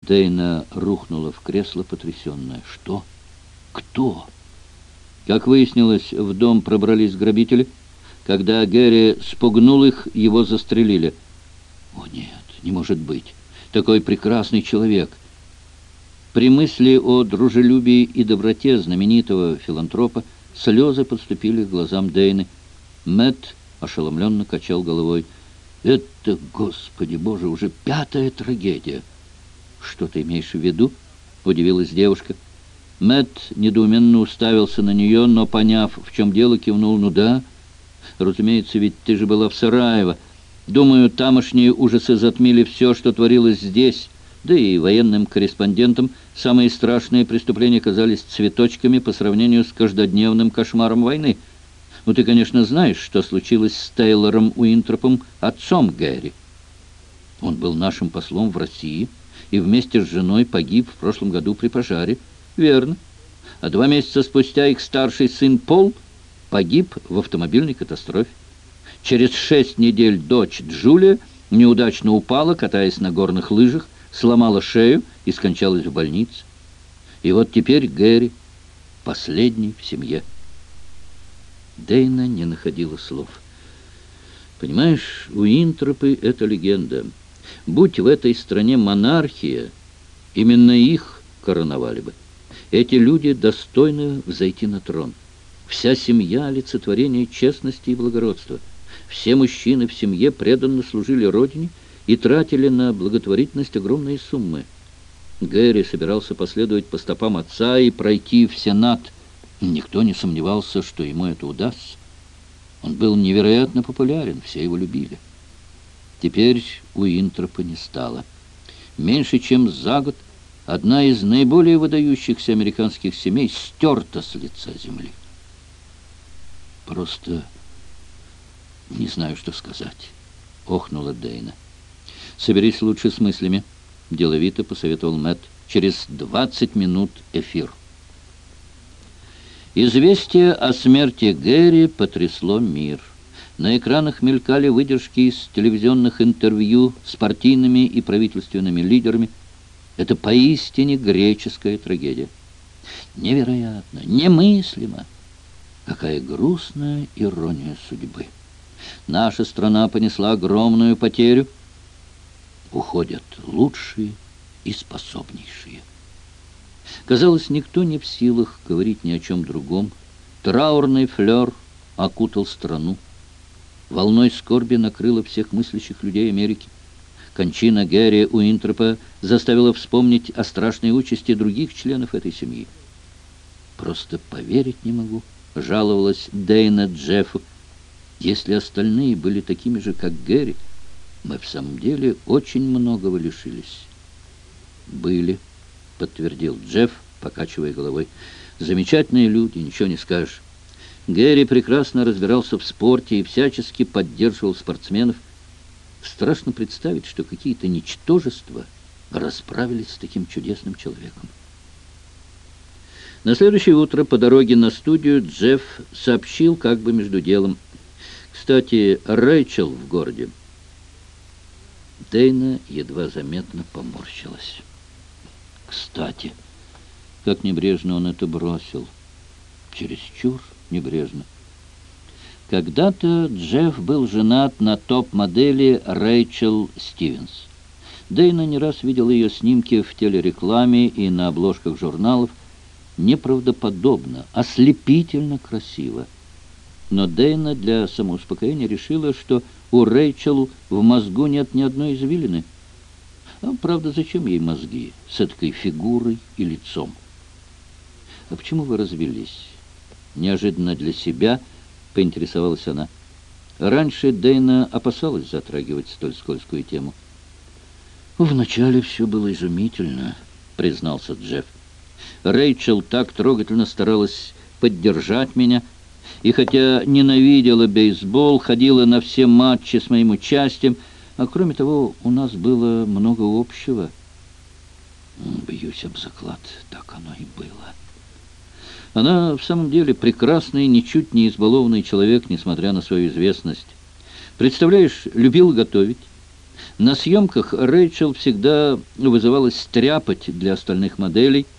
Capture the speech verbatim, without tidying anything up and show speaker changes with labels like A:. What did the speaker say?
A: Дейна рухнула в кресло, потрясенная. Что? Кто? Как выяснилось, в дом пробрались грабители. Когда Гэри спугнул их, его застрелили. О нет, не может быть. Такой прекрасный человек. При мысли о дружелюбии и доброте знаменитого филантропа слезы подступили к глазам Дейны. Мэтт ошеломленно качал головой. «Это, Господи Боже, уже пятая трагедия!» «Что ты имеешь в виду?» — удивилась девушка. Мэтт недоуменно уставился на нее, но, поняв, в чем дело, кивнул. «Ну да, разумеется, ведь ты же была в Сараево. Думаю, тамошние ужасы затмили все, что творилось здесь, да и военным корреспондентам самые страшные преступления казались цветочками по сравнению с каждодневным кошмаром войны. Ну, ты, конечно, знаешь, что случилось с Тейлором Уинтропом, отцом Гэри. Он был нашим послом в России и вместе с женой погиб в прошлом году при пожаре. Верно. А два месяца спустя их старший сын Пол погиб в автомобильной катастрофе. Через шесть недель дочь Джулия неудачно упала, катаясь на горных лыжах, сломала шею и скончалась в больнице. И вот теперь Гэри, последний в семье. Дейна не находила слов. Понимаешь, Уинтропы — это легенда. Будь в этой стране монархия, именно их короновали бы. Эти люди достойны взойти на трон. Вся семья — олицетворение честности и благородства. Все мужчины в семье преданно служили родине и тратили на благотворительность огромные суммы. Гэри собирался последовать по стопам отца и пройти в Сенат. Никто не сомневался, что ему это удастся. Он был невероятно популярен, все его любили. Теперь Уинтропа не стало. Меньше чем за год одна из наиболее выдающихся американских семей стерта с лица земли. Просто не знаю, что сказать, — охнула Дейна. «Соберись лучше с мыслями», — деловито посоветовал Мэтт. «Через двадцать минут эфир». Известие о смерти Гэри потрясло мир. На экранах мелькали выдержки из телевизионных интервью с партийными и правительственными лидерами. Это поистине греческая трагедия. Невероятно, немыслимо. Какая грустная ирония судьбы. Наша страна понесла огромную потерю. Уходят лучшие и способнейшие. Казалось, никто не в силах говорить ни о чем другом. Траурный флер окутал страну. Волной скорби накрыло всех мыслящих людей Америки. Кончина Гэри Уинтропа заставила вспомнить о страшной участи других членов этой семьи. «Просто поверить не могу», — жаловалась Дейна Джеффу. «Если остальные были такими же, как Гэри, мы в самом деле очень многого лишились». «Были», — подтвердил Джефф, покачивая головой. «Замечательные люди, ничего не скажешь. Гэри прекрасно разбирался в спорте и всячески поддерживал спортсменов. Страшно представить, что какие-то ничтожества расправились с таким чудесным человеком». На следующее утро по дороге на студию Джефф сообщил как бы между делом: «Кстати, Рэйчел в городе». Дейна едва заметно поморщилась. Кстати, как небрежно он это бросил. Чересчур небрежно. Когда-то Джефф был женат на топ-модели Рэйчел Стивенс. Дейна не раз видел ее снимки в телерекламе и на обложках журналов. Неправдоподобно, ослепительно красиво. Но Дейна для самоуспокоения решила, что у Рэйчел в мозгу нет ни одной извилины. А, правда, зачем ей мозги с этой фигурой и лицом? «А почему вы развелись?» Неожиданно для себя поинтересовалась она. Раньше Дейна опасалась затрагивать столь скользкую тему. «Вначале все было изумительно», — признался Джефф. «Рэйчел так трогательно старалась поддержать меня, и хотя ненавидела бейсбол, ходила на все матчи с моим участием, а кроме того, у нас было много общего». «Бьюсь об заклад, так оно и было». Она в самом деле прекрасный, ничуть не избалованный человек, несмотря на свою известность. Представляешь, любила готовить. На съемках Рэйчел всегда вызывалась стряпать для остальных моделей,